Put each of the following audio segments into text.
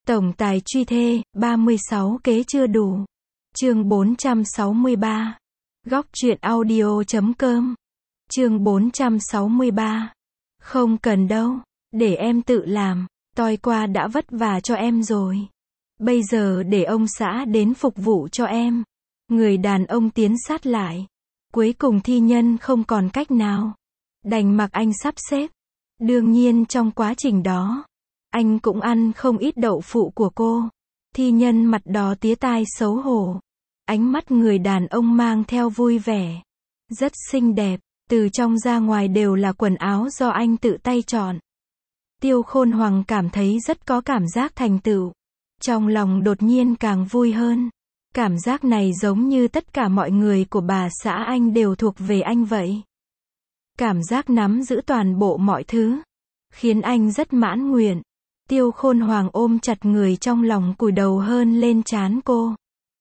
Tổng tài truy thê, 36 kế chưa đủ. Chương 463. Góc truyện audio.com. Chương 463. Không cần đâu, để em tự làm, toi qua đã vất vả cho em rồi. Bây giờ để ông xã đến phục vụ cho em. Người đàn ông tiến sát lại. Cuối cùng thi nhân không còn cách nào, đành mặc anh sắp xếp. Đương nhiên trong quá trình đó, anh cũng ăn không ít đậu phụ của cô. Thi nhân mặt đỏ tía tai xấu hổ. Ánh mắt người đàn ông mang theo vui vẻ. Rất xinh đẹp, từ trong ra ngoài đều là quần áo do anh tự tay chọn. Tiêu Khôn Hoàng cảm thấy rất có cảm giác thành tựu. Trong lòng đột nhiên càng vui hơn. Cảm giác này giống như tất cả mọi người của bà xã anh đều thuộc về anh vậy. Cảm giác nắm giữ toàn bộ mọi thứ, khiến anh rất mãn nguyện. Tiêu Khôn Hoàng ôm chặt người trong lòng cúi đầu hơn lên trán cô.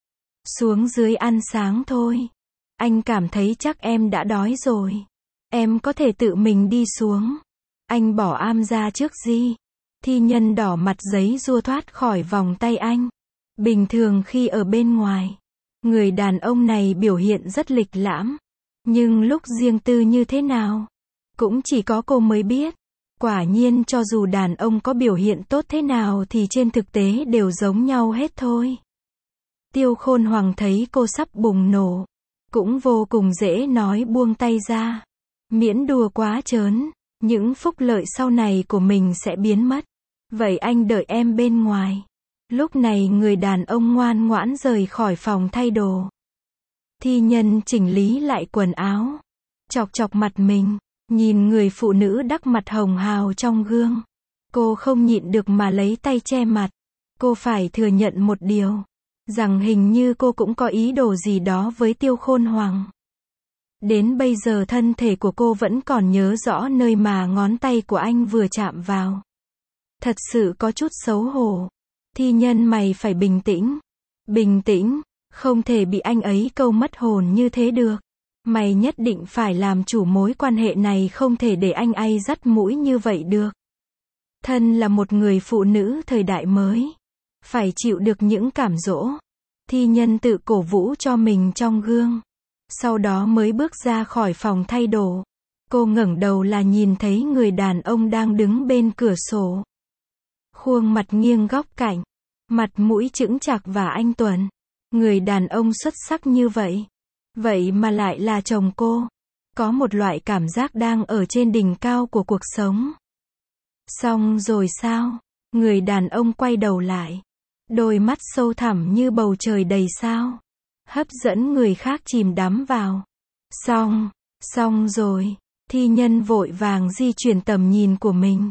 Xuống dưới ăn sáng thôi. Anh cảm thấy chắc em đã đói rồi. Em có thể tự mình đi xuống. Anh bỏ am ra trước gì. Thi nhân đỏ mặt giấy giụa thoát khỏi vòng tay anh. Bình thường khi ở bên ngoài, người đàn ông này biểu hiện rất lịch lãm. Nhưng lúc riêng tư như thế nào, cũng chỉ có cô mới biết. Quả nhiên cho dù đàn ông có biểu hiện tốt thế nào thì trên thực tế đều giống nhau hết thôi. Tiêu Khôn Hoàng thấy cô sắp bùng nổ, cũng vô cùng dễ nói buông tay ra. Miễn đùa quá trớn, những phúc lợi sau này của mình sẽ biến mất. Vậy anh đợi em bên ngoài. Lúc này người đàn ông ngoan ngoãn rời khỏi phòng thay đồ. Thi nhân chỉnh lý lại quần áo, chọc chọc mặt mình, nhìn người phụ nữ đắc mặt hồng hào trong gương. Cô không nhịn được mà lấy tay che mặt. Cô phải thừa nhận một điều, rằng hình như cô cũng có ý đồ gì đó với Tiêu Khôn Hoàng. Đến bây giờ thân thể của cô vẫn còn nhớ rõ nơi mà ngón tay của anh vừa chạm vào. Thật sự có chút xấu hổ. Thi nhân mày phải bình tĩnh. Bình tĩnh, không thể bị anh ấy câu mất hồn như thế được. Mày nhất định phải làm chủ mối quan hệ này, không thể để anh ấy dắt mũi như vậy được. Thân là một người phụ nữ thời đại mới, phải chịu được những cám dỗ. Thi nhân tự cổ vũ cho mình trong gương. Sau đó mới bước ra khỏi phòng thay đồ. Cô ngẩng đầu là nhìn thấy người đàn ông đang đứng bên cửa sổ. Khuôn mặt nghiêng góc cạnh, mặt mũi chững chạc và anh tuấn. Người đàn ông xuất sắc như vậy, vậy mà lại là chồng cô. Có một loại cảm giác đang ở trên đỉnh cao của cuộc sống. Xong rồi sao? Người đàn ông quay đầu lại. Đôi mắt sâu thẳm như bầu trời đầy sao, hấp dẫn người khác chìm đắm vào. Xong rồi. Thi nhân vội vàng di chuyển tầm nhìn của mình.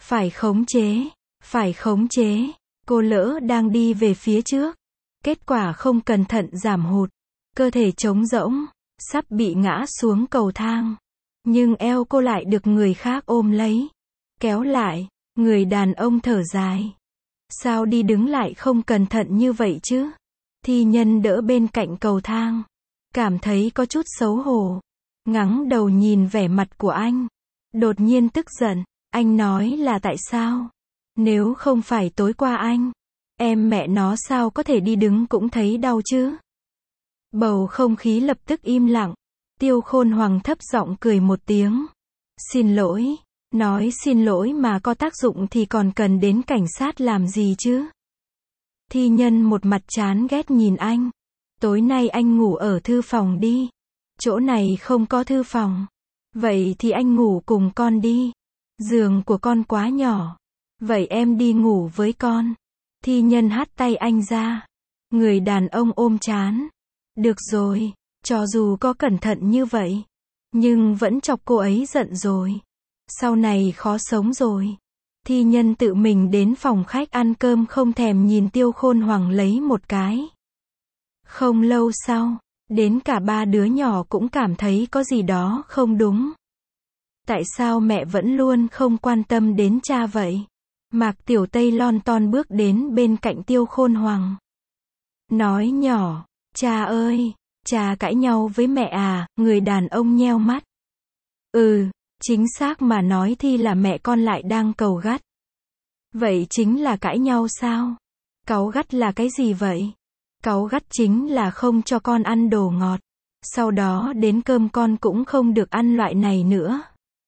Phải khống chế. Cô lỡ đang đi về phía trước. Kết quả không cẩn thận giảm hụt. Cơ thể trống rỗng, sắp bị ngã xuống cầu thang. Nhưng eo cô lại được người khác ôm lấy, kéo lại. Người đàn ông thở dài. Sao đi đứng lại không cẩn thận như vậy chứ? Thi nhân đỡ bên cạnh cầu thang, cảm thấy có chút xấu hổ. Ngẩng đầu nhìn vẻ mặt của anh. Đột nhiên tức giận. Anh nói là tại sao? Nếu không phải tối qua anh, em mẹ nó sao có thể đi đứng cũng thấy đau chứ? Bầu không khí lập tức im lặng. Tiêu Khôn Hoàng thấp giọng cười một tiếng. Xin lỗi. Nói xin lỗi mà có tác dụng thì còn cần đến cảnh sát làm gì chứ? Thi nhân một mặt chán ghét nhìn anh. Tối nay anh ngủ ở thư phòng đi. Chỗ này không có thư phòng. Vậy thì anh ngủ cùng con đi. Giường của con quá nhỏ. Vậy em đi ngủ với con. Thi nhân hất tay anh ra. Người đàn ông ôm trán. Được rồi, cho dù có cẩn thận như vậy, nhưng vẫn chọc cô ấy giận rồi. Sau này khó sống rồi. Thi nhân tự mình đến phòng khách ăn cơm, không thèm nhìn Tiêu Khôn Hoàng lấy một cái. Không lâu sau, đến cả ba đứa nhỏ cũng cảm thấy có gì đó không đúng. Tại sao mẹ vẫn luôn không quan tâm đến cha vậy? Mạc Tiểu Tây lon ton bước đến bên cạnh Tiêu Khôn Hoàng. Nói nhỏ, cha ơi, cha cãi nhau với mẹ à? Người đàn ông nheo mắt. Chính xác mà nói thì là mẹ con lại đang cầu gắt. Vậy chính là cãi nhau sao? Cáu gắt là cái gì vậy? Cáu gắt chính là không cho con ăn đồ ngọt. Sau đó đến cơm con cũng không được ăn loại này nữa.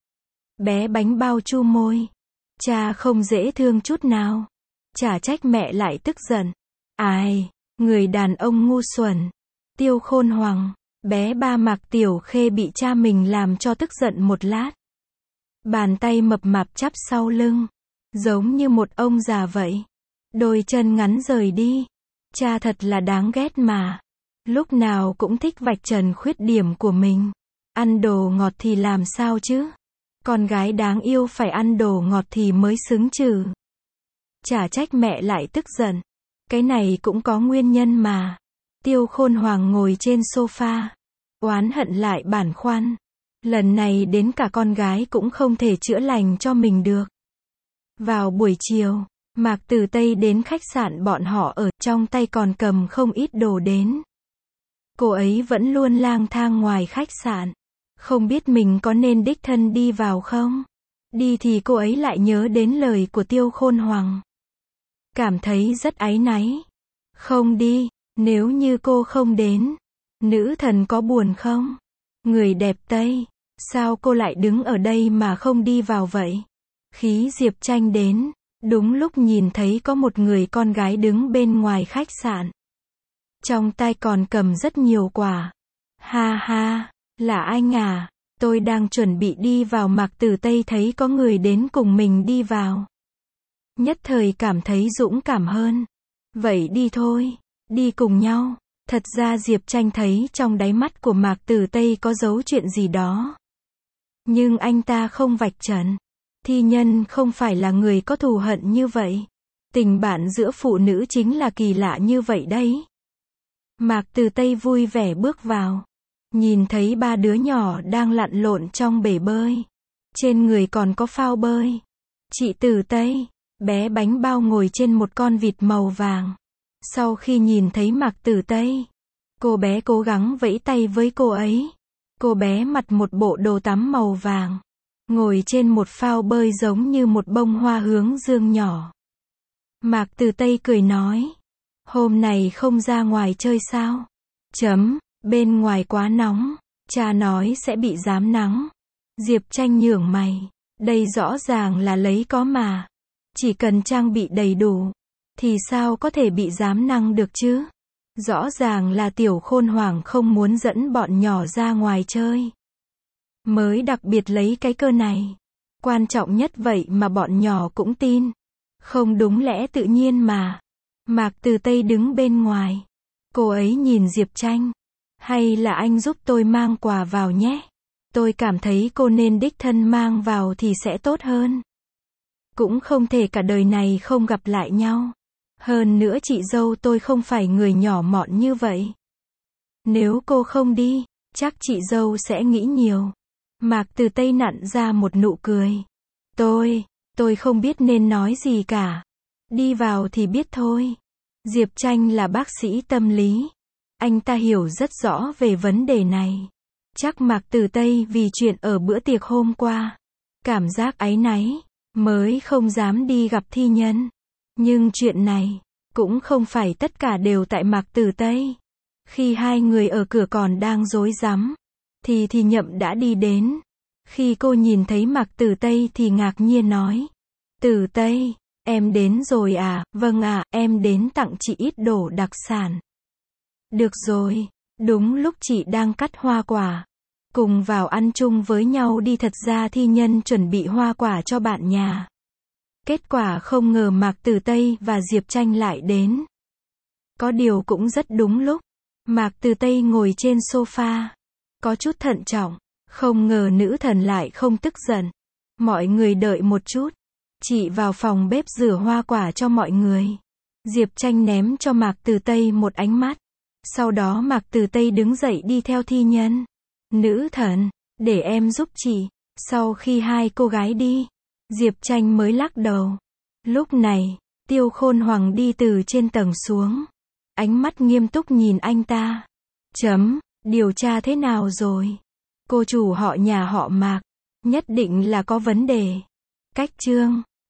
Bé bánh bao chu môi. Cha không dễ thương chút nào. Chả trách mẹ lại tức giận. Ai, người đàn ông ngu xuẩn. Tiêu Khôn Hoàng. Bé ba Mạc Tiểu Khê bị cha mình làm cho tức giận một lát. Bàn tay mập mạp chắp sau lưng. Giống như một ông già vậy. Đôi chân ngắn rời đi. Cha thật là đáng ghét mà. Lúc nào cũng thích vạch trần khuyết điểm của mình. Ăn đồ ngọt thì làm sao chứ? Con gái đáng yêu phải ăn đồ ngọt thì mới xứng chứ. Chả trách mẹ lại tức giận. Cái này cũng có nguyên nhân mà. Tiêu Khôn Hoàng ngồi trên sofa. Oán hận lại băn khoăn. Lần này đến cả con gái cũng không thể chữa lành cho mình được. Vào buổi chiều, Mạc Tử Tây đến khách sạn bọn họ ở, trong tay còn cầm không ít đồ đến. Cô ấy vẫn luôn lang thang ngoài khách sạn. Không biết mình có nên đích thân đi vào không? Đi thì cô ấy lại nhớ đến lời của Tiêu Khôn Hoàng. Cảm thấy rất áy náy. Không đi, nếu như cô không đến. Nữ thần có buồn không? Người đẹp Tây, sao cô lại đứng ở đây mà không đi vào vậy? Khí Diệp Tranh đến, đúng lúc nhìn thấy có một người con gái đứng bên ngoài khách sạn. Trong tay còn cầm rất nhiều quà. Ha ha, là anh à, tôi đang chuẩn bị đi vào Mạc Tử Tây thấy có người đến cùng mình đi vào. Nhất thời cảm thấy dũng cảm hơn. Vậy đi thôi, đi cùng nhau. Thật ra Diệp Tranh thấy trong đáy mắt của Mạc Tử Tây có giấu chuyện gì đó. Nhưng anh ta không vạch trần. Thi nhân không phải là người có thù hận như vậy. Tình bạn giữa phụ nữ chính là kỳ lạ như vậy đấy. Mạc Tử Tây vui vẻ bước vào. Nhìn thấy ba đứa nhỏ đang lặn lộn trong bể bơi. Trên người còn có phao bơi. Chị Tử Tây, bé bánh bao ngồi trên một con vịt màu vàng. Sau khi nhìn thấy Mạc Tử Tây, cô bé cố gắng vẫy tay với cô ấy. Cô bé mặc một bộ đồ tắm màu vàng. Ngồi trên một phao bơi giống như một bông hoa hướng dương nhỏ. Mạc Tử Tây cười nói. Hôm này không ra ngoài chơi sao? Bên ngoài quá nóng. Cha nói sẽ bị rám nắng. Diệp Tranh nhướng mày. Đây rõ ràng là lấy có mà. Chỉ cần trang bị đầy đủ. Thì sao có thể bị rám nắng được chứ? Rõ ràng là Tiểu Khôn Hoàng không muốn dẫn bọn nhỏ ra ngoài chơi. Mới đặc biệt lấy cái cơ này. Quan trọng nhất vậy mà bọn nhỏ cũng tin. Không đúng lẽ tự nhiên mà. Mạc Tử Tây đứng bên ngoài. Cô ấy nhìn Diệp Tranh. Hay là anh giúp tôi mang quà vào nhé. Tôi cảm thấy cô nên đích thân mang vào thì sẽ tốt hơn. Cũng không thể cả đời này không gặp lại nhau. Hơn nữa chị dâu tôi không phải người nhỏ mọn như vậy. Nếu cô không đi, chắc chị dâu sẽ nghĩ nhiều. Mạc Tử Tây nặn ra một nụ cười. Tôi không biết nên nói gì cả. Đi vào thì biết thôi. Diệp Tranh là bác sĩ tâm lý. Anh ta hiểu rất rõ về vấn đề này. Chắc Mạc Tử Tây vì chuyện ở bữa tiệc hôm qua. Cảm giác áy náy, mới không dám đi gặp thi nhân. Nhưng chuyện này, cũng không phải tất cả đều tại Mạc Tử Tây. Khi hai người ở cửa còn đang rối rắm, thì Nhậm đã đi đến. Khi cô nhìn thấy Mạc Tử Tây thì ngạc nhiên nói. Tử Tây, em đến rồi à? Vâng ạ, em đến tặng chị ít đồ đặc sản. Được rồi, đúng lúc chị đang cắt hoa quả. Cùng vào ăn chung với nhau đi. Thật ra thi nhân chuẩn bị hoa quả cho bạn nhà. Kết quả không ngờ Mạc Tử Tây và Diệp Tranh lại đến. Có điều cũng rất đúng lúc. Mạc Tử Tây ngồi trên sofa. Có chút thận trọng. Không ngờ nữ thần lại không tức giận. Mọi người đợi một chút. Chị vào phòng bếp rửa hoa quả cho mọi người. Diệp Tranh ném cho Mạc Tử Tây một ánh mắt. Sau đó Mạc Tử Tây đứng dậy đi theo thi nhân. Nữ thần, để em giúp chị. Sau khi hai cô gái đi, Diệp Tranh mới lắc đầu. Lúc này, Tiêu Khôn Hoàng đi từ trên tầng xuống. Ánh mắt nghiêm túc nhìn anh ta. Điều tra thế nào rồi? Cô chủ họ nhà họ Mạc. Nhất định là có vấn đề. Cách chương